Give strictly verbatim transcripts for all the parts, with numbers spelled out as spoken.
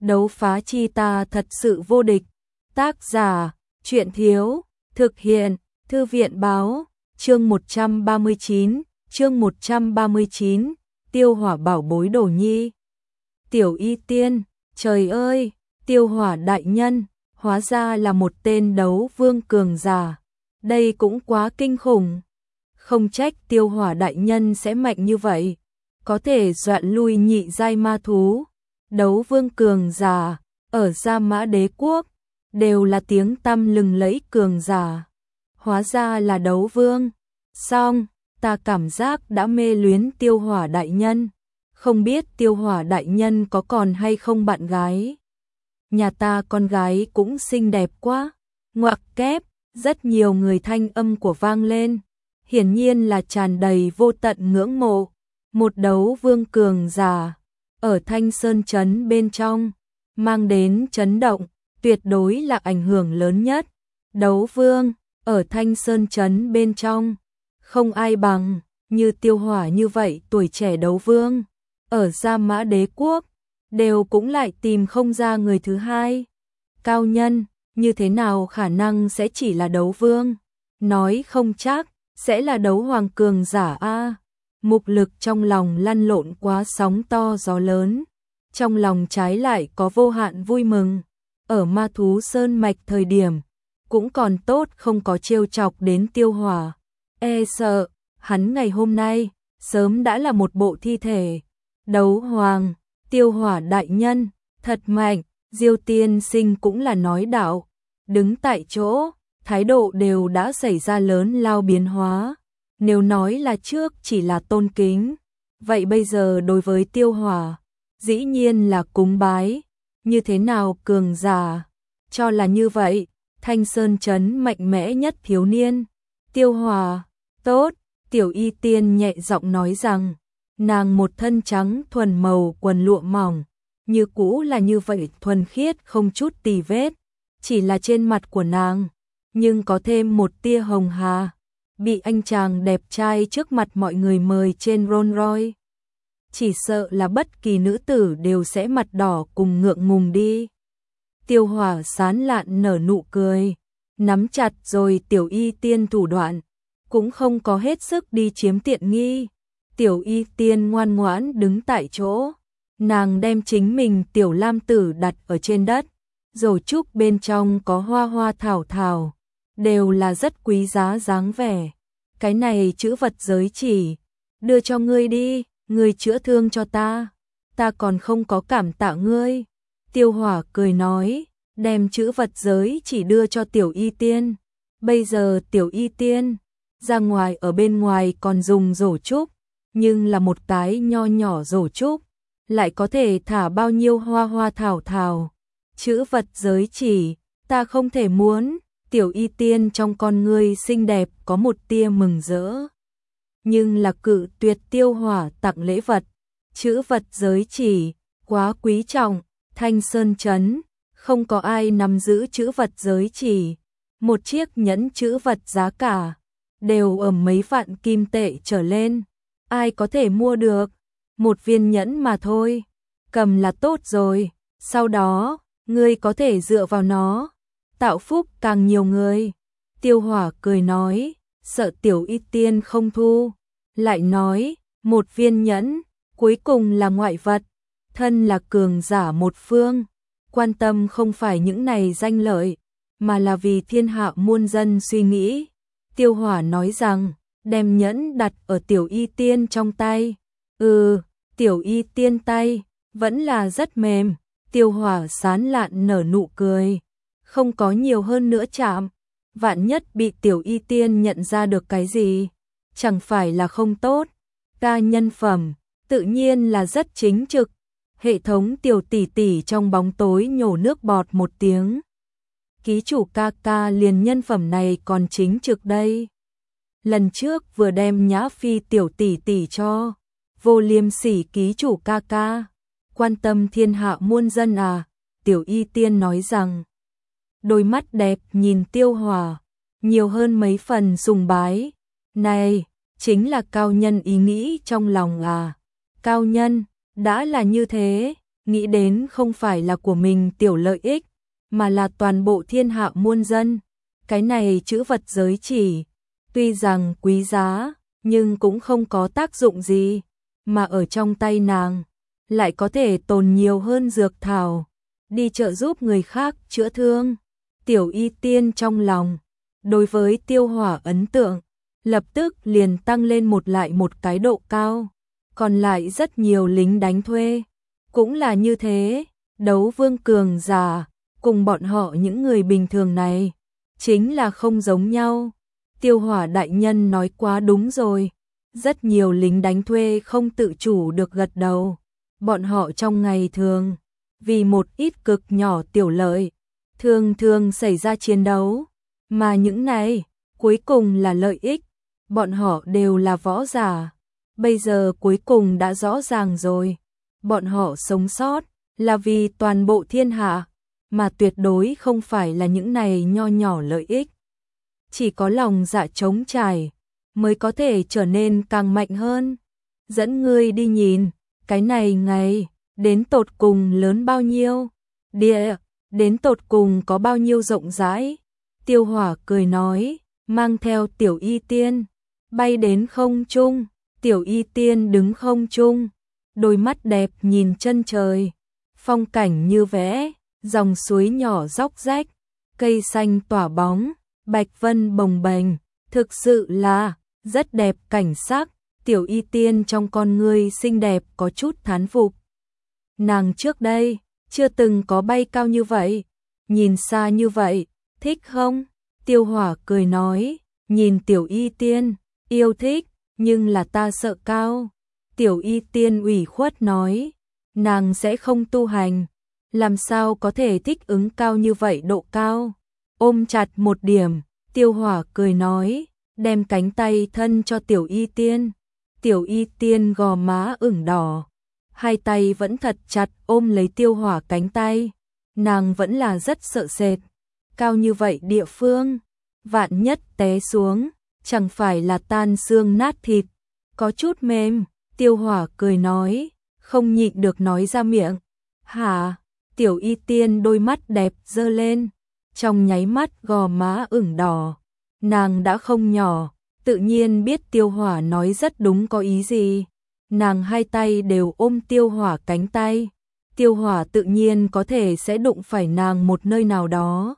Đấu phá chi ta thật sự vô địch. Tác giả, Truyện Thiếu, thực hiện, Thư viện Báo, chương một trăm ba mươi chín, chương một trăm ba mươi chín, Tiêu Hỏa bảo bối Đồ Nhi. Tiểu Y Tiên, trời ơi, Tiêu Hỏa đại nhân, hóa ra là một tên đấu vương cường giả. Đây cũng quá kinh khủng. Không trách Tiêu Hỏa đại nhân sẽ mạnh như vậy, có thể dọa lui nhị giai ma thú. Đấu vương cường giả, ở Gia Mã Đế Quốc, đều là tiếng tăm lừng lẫy cường giả. Hóa ra là đấu vương. Xong, ta cảm giác đã mê luyến Tiêu Hỏa đại nhân. Không biết Tiêu Hỏa đại nhân có còn hay không bạn gái. Nhà ta con gái cũng xinh đẹp quá. Ngoặc kép, rất nhiều người thanh âm của vang lên. Hiển nhiên là tràn đầy vô tận ngưỡng mộ. Một đấu vương cường giả, ở Thanh Sơn Trấn bên trong, mang đến chấn động, tuyệt đối là ảnh hưởng lớn nhất. Đấu vương, ở Thanh Sơn Trấn bên trong, không ai bằng, như Tiêu Hỏa như vậy tuổi trẻ đấu vương. Ở Gia Mã Đế Quốc, đều cũng lại tìm không ra người thứ hai. Cao nhân, như thế nào khả năng sẽ chỉ là đấu vương? Nói không chắc, sẽ là đấu hoàng cường giả a. Mục Lực trong lòng lăn lộn quá sóng to gió lớn. Trong lòng trái lại có vô hạn vui mừng. Ở Ma Thú Sơn Mạch thời điểm, cũng còn tốt không có trêu chọc đến Tiêu Hỏa. E sợ, hắn ngày hôm nay, sớm đã là một bộ thi thể. Đấu hoàng, Tiêu Hỏa đại nhân, thật mạnh. Diêu tiên sinh cũng là nói đạo. Đứng tại chỗ, thái độ đều đã xảy ra lớn lao biến hóa. Nếu nói là trước chỉ là tôn kính, vậy bây giờ đối với Tiêu Hỏa, dĩ nhiên là cúng bái. Như thế nào cường giả? Cho là như vậy, Thanh Sơn Trấn mạnh mẽ nhất thiếu niên. Tiêu Hỏa, tốt, Tiểu Y Tiên nhẹ giọng nói rằng, nàng một thân trắng thuần màu quần lụa mỏng, như cũ là như vậy thuần khiết không chút tì vết, chỉ là trên mặt của nàng, nhưng có thêm một tia hồng hà. Bị anh chàng đẹp trai trước mặt mọi người mời trên Rolls Royce, chỉ sợ là bất kỳ nữ tử đều sẽ mặt đỏ cùng ngượng ngùng đi. Tiêu Hỏa sán lạn nở nụ cười, nắm chặt rồi Tiểu Y Tiên thủ đoạn, cũng không có hết sức đi chiếm tiện nghi. Tiểu Y Tiên ngoan ngoãn đứng tại chỗ, nàng đem chính mình tiểu lam tử đặt ở trên đất, rồi trúc bên trong có hoa hoa thảo thảo, đều là rất quý giá dáng vẻ. Cái này chữ vật giới chỉ, đưa cho ngươi đi, ngươi chữa thương cho ta, ta còn không có cảm tạ ngươi. Tiêu Hỏa cười nói, đem chữ vật giới chỉ đưa cho Tiểu Y Tiên. Bây giờ Tiểu Y Tiên, ra ngoài ở bên ngoài còn dùng rổ trúc, nhưng là một cái nho nhỏ rổ trúc, lại có thể thả bao nhiêu hoa hoa thảo thảo. Chữ vật giới chỉ, ta không thể muốn. Tiểu Y Tiên trong con ngươi xinh đẹp có một tia mừng rỡ, nhưng là cự tuyệt Tiêu Hỏa tặng lễ vật. Chữ vật giới chỉ, quá quý trọng, Thanh Sơn Trấn, không có ai nắm giữ chữ vật giới chỉ. Một chiếc nhẫn chữ vật giá cả, đều ở mấy vạn kim tệ trở lên. Ai có thể mua được? Một viên nhẫn mà thôi, cầm là tốt rồi, sau đó, ngươi có thể dựa vào nó tạo phúc càng nhiều người. Tiêu Hỏa cười nói, sợ Tiểu Y Tiên không thu, lại nói, một viên nhẫn, cuối cùng là ngoại vật, thân là cường giả một phương, quan tâm không phải những này danh lợi, mà là vì thiên hạ muôn dân suy nghĩ. Tiêu Hỏa nói rằng, đem nhẫn đặt ở Tiểu Y Tiên trong tay. Ừ, Tiểu Y Tiên tay, vẫn là rất mềm. Tiêu Hỏa sán lạn nở nụ cười. Không có nhiều hơn nữa chạm, vạn nhất bị Tiểu Y Tiên nhận ra được cái gì, chẳng phải là không tốt. Ta nhân phẩm, tự nhiên là rất chính trực. Hệ thống Tiểu tỷ tỷ trong bóng tối nhổ nước bọt một tiếng. Ký chủ ca ca liền nhân phẩm này còn chính trực đây. Lần trước vừa đem Nhã Phi Tiểu tỷ tỷ cho, vô liêm sỉ ký chủ ca ca. Quan tâm thiên hạ muôn dân à, Tiểu Y Tiên nói rằng. Đôi mắt đẹp nhìn Tiêu Hỏa, nhiều hơn mấy phần sùng bái. Này, chính là cao nhân ý nghĩ trong lòng à. Cao nhân, đã là như thế, nghĩ đến không phải là của mình tiểu lợi ích, mà là toàn bộ thiên hạ muôn dân. Cái này chữ vật giới chỉ, tuy rằng quý giá, nhưng cũng không có tác dụng gì, mà ở trong tay nàng, lại có thể tồn nhiều hơn dược thảo, đi trợ giúp người khác chữa thương. Tiểu Y Tiên trong lòng, đối với Tiêu Hỏa ấn tượng, lập tức liền tăng lên một lại một cái độ cao, còn lại rất nhiều lính đánh thuê, cũng là như thế, đấu vương cường giả, cùng bọn họ những người bình thường này, chính là không giống nhau. Tiêu Hỏa đại nhân nói quá đúng rồi, rất nhiều lính đánh thuê không tự chủ được gật đầu, bọn họ trong ngày thường, vì một ít cực nhỏ tiểu lợi, thường thường xảy ra chiến đấu, mà những này, cuối cùng là lợi ích, bọn họ đều là võ giả, bây giờ cuối cùng đã rõ ràng rồi, bọn họ sống sót, là vì toàn bộ thiên hạ, mà tuyệt đối không phải là những này nho nhỏ lợi ích. Chỉ có lòng dạ trống trải, mới có thể trở nên càng mạnh hơn. Dẫn ngươi đi nhìn, cái này ngày, đến tột cùng lớn bao nhiêu, địa, đến tột cùng có bao nhiêu rộng rãi. Tiêu Hỏa cười nói, mang theo Tiểu Y Tiên, bay đến không trung. Tiểu Y Tiên đứng không trung, đôi mắt đẹp nhìn chân trời, phong cảnh như vẽ, dòng suối nhỏ róc rách, cây xanh tỏa bóng, bạch vân bồng bềnh, thực sự là rất đẹp cảnh sắc. Tiểu Y Tiên trong con ngươi xinh đẹp có chút thán phục. Nàng trước đây chưa từng có bay cao như vậy, nhìn xa như vậy, thích không? Tiêu Hỏa cười nói, nhìn Tiểu Y Tiên, yêu thích, nhưng là ta sợ cao. Tiểu Y Tiên ủy khuất nói, nàng sẽ không tu hành, làm sao có thể thích ứng cao như vậy độ cao. Ôm chặt một điểm, Tiêu Hỏa cười nói, đem cánh tay thân cho Tiểu Y Tiên. Tiểu Y Tiên gò má ửng đỏ, hai tay vẫn thật chặt ôm lấy Tiêu Hỏa cánh tay. Nàng vẫn là rất sợ sệt, cao như vậy địa phương, vạn nhất té xuống, chẳng phải là tan xương nát thịt, có chút mềm. Tiêu Hỏa cười nói, không nhịn được nói ra miệng. Hả? Tiểu Y Tiên đôi mắt đẹp dơ lên, trong nháy mắt gò má ửng đỏ. Nàng đã không nhỏ, tự nhiên biết Tiêu Hỏa nói rất đúng có ý gì. Nàng hai tay đều ôm Tiêu Hỏa cánh tay. Tiêu Hỏa tự nhiên có thể sẽ đụng phải nàng một nơi nào đó.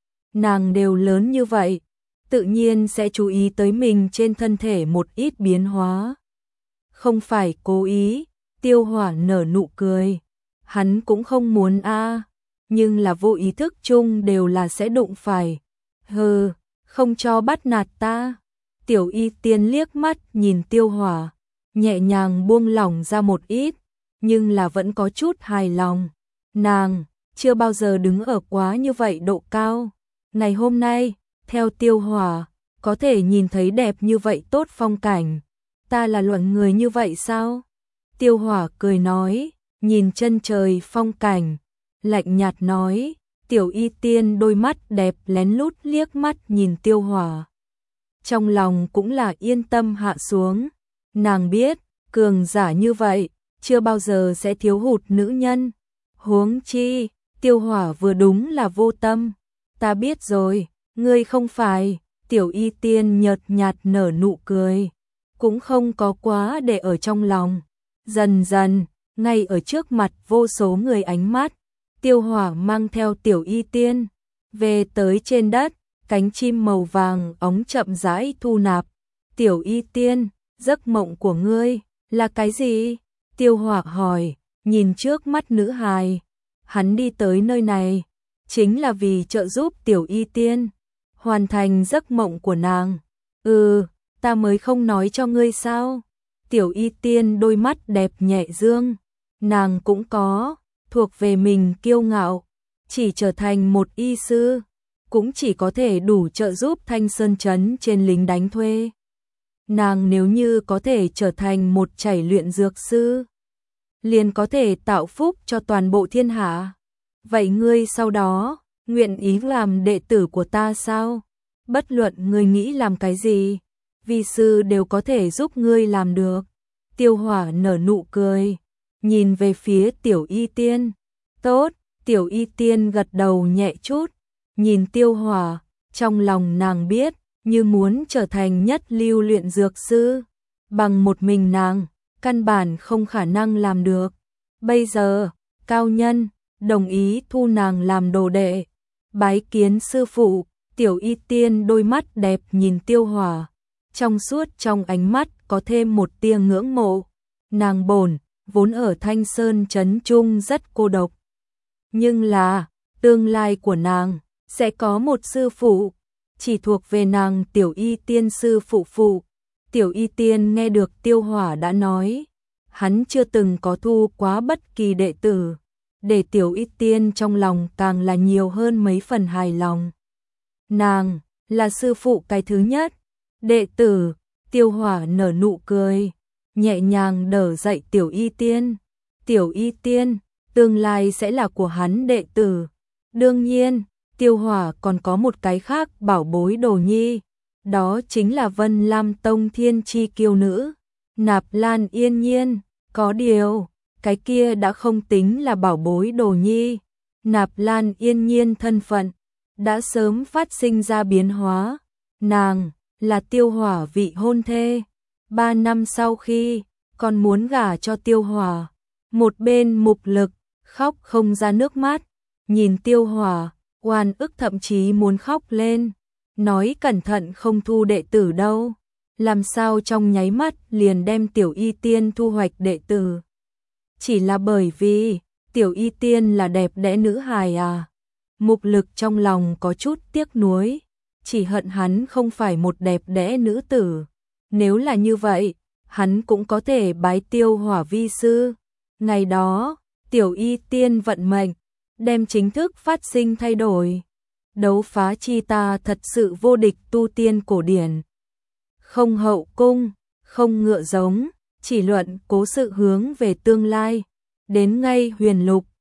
Nàng đều lớn như vậy, tự nhiên sẽ chú ý tới mình trên thân thể một ít biến hóa. Không phải cố ý, Tiêu Hỏa nở nụ cười. Hắn cũng không muốn a, nhưng là vô ý thức chung đều là sẽ đụng phải. Hừ, không cho bắt nạt ta. Tiểu Y Tiên liếc mắt nhìn Tiêu Hỏa, nhẹ nhàng buông lỏng ra một ít, nhưng là vẫn có chút hài lòng. Nàng chưa bao giờ đứng ở quá như vậy độ cao. Ngày hôm nay, theo Tiêu Hỏa, có thể nhìn thấy đẹp như vậy tốt phong cảnh. Ta là luận người như vậy sao? Tiêu Hỏa cười nói, nhìn chân trời phong cảnh, lạnh nhạt nói. Tiểu Y Tiên đôi mắt đẹp lén lút liếc mắt nhìn Tiêu Hỏa, trong lòng cũng là yên tâm hạ xuống. Nàng biết, cường giả như vậy, chưa bao giờ sẽ thiếu hụt nữ nhân. Huống chi, Tiêu Hỏa vừa đúng là vô tâm. Ta biết rồi, ngươi không phải. Tiểu Y Tiên nhợt nhạt nở nụ cười, cũng không có quá để ở trong lòng. Dần dần, ngay ở trước mặt vô số người ánh mắt, Tiêu Hỏa mang theo Tiểu Y Tiên về tới trên đất, cánh chim màu vàng óng chậm rãi thu nạp. Tiểu Y Tiên, giấc mộng của ngươi là cái gì? Tiêu Hỏa hỏi, nhìn trước mắt nữ hài. Hắn đi tới nơi này chính là vì trợ giúp Tiểu Y Tiên hoàn thành giấc mộng của nàng. Ừ, ta mới không nói cho ngươi sao? Tiểu Y Tiên đôi mắt đẹp nhẹ dương, nàng cũng có thuộc về mình kiêu ngạo, chỉ trở thành một y sư, cũng chỉ có thể đủ trợ giúp Thanh Sơn trấn trên lính đánh thuê. Nàng nếu như có thể trở thành một chảy luyện dược sư, liền có thể tạo phúc cho toàn bộ thiên hạ. Vậy ngươi sau đó, nguyện ý làm đệ tử của ta sao? Bất luận ngươi nghĩ làm cái gì, vi sư đều có thể giúp ngươi làm được. Tiêu Hỏa nở nụ cười, nhìn về phía Tiểu Y Tiên. Tốt, Tiểu Y Tiên gật đầu nhẹ chút, nhìn Tiêu Hỏa, trong lòng nàng biết, như muốn trở thành nhất lưu luyện dược sư, bằng một mình nàng, căn bản không khả năng làm được. Bây giờ, cao nhân, đồng ý thu nàng làm đồ đệ, bái kiến sư phụ. Tiểu Y Tiên đôi mắt đẹp nhìn Tiêu Hỏa, trong suốt trong ánh mắt có thêm một tia ngưỡng mộ. Nàng bổn vốn ở Thanh Sơn trấn trung rất cô độc, nhưng là tương lai của nàng sẽ có một sư phụ, chỉ thuộc về nàng. Tiểu Y Tiên sư phụ phụ. Tiểu Y Tiên nghe được Tiêu Hỏa đã nói, hắn chưa từng có thu quá bất kỳ đệ tử, để Tiểu Y Tiên trong lòng càng là nhiều hơn mấy phần hài lòng. Nàng là sư phụ cái thứ nhất, đệ tử. Tiêu Hỏa nở nụ cười, nhẹ nhàng đỡ dậy Tiểu Y Tiên. Tiểu Y Tiên tương lai sẽ là của hắn đệ tử. Đương nhiên, Tiêu Hỏa còn có một cái khác bảo bối đồ nhi, đó chính là Vân Lam Tông thiên chi kiêu nữ, Nạp Lan Yên Nhiên. Có điều, cái kia đã không tính là bảo bối đồ nhi. Nạp Lan Yên Nhiên thân phận đã sớm phát sinh ra biến hóa, nàng là Tiêu Hỏa vị hôn thê. Ba năm sau khi còn muốn gả cho Tiêu Hỏa, một bên Mục Lực khóc không ra nước mắt, nhìn Tiêu Hỏa oan ức thậm chí muốn khóc lên, nói cẩn thận không thu đệ tử đâu, làm sao trong nháy mắt liền đem Tiểu Y Tiên thu hoạch đệ tử. Chỉ là bởi vì Tiểu Y Tiên là đẹp đẽ nữ hài à? Mục Lực trong lòng có chút tiếc nuối, chỉ hận hắn không phải một đẹp đẽ nữ tử. Nếu là như vậy, hắn cũng có thể bái Tiêu Hỏa vi sư. Ngày đó, Tiểu Y Tiên vận mệnh đem chính thức phát sinh thay đổi. Đấu phá chi ta thật sự vô địch tu tiên cổ điển. Không hậu cung, không ngựa giống, chỉ luận cố sự hướng về tương lai. Đến ngay huyền lục,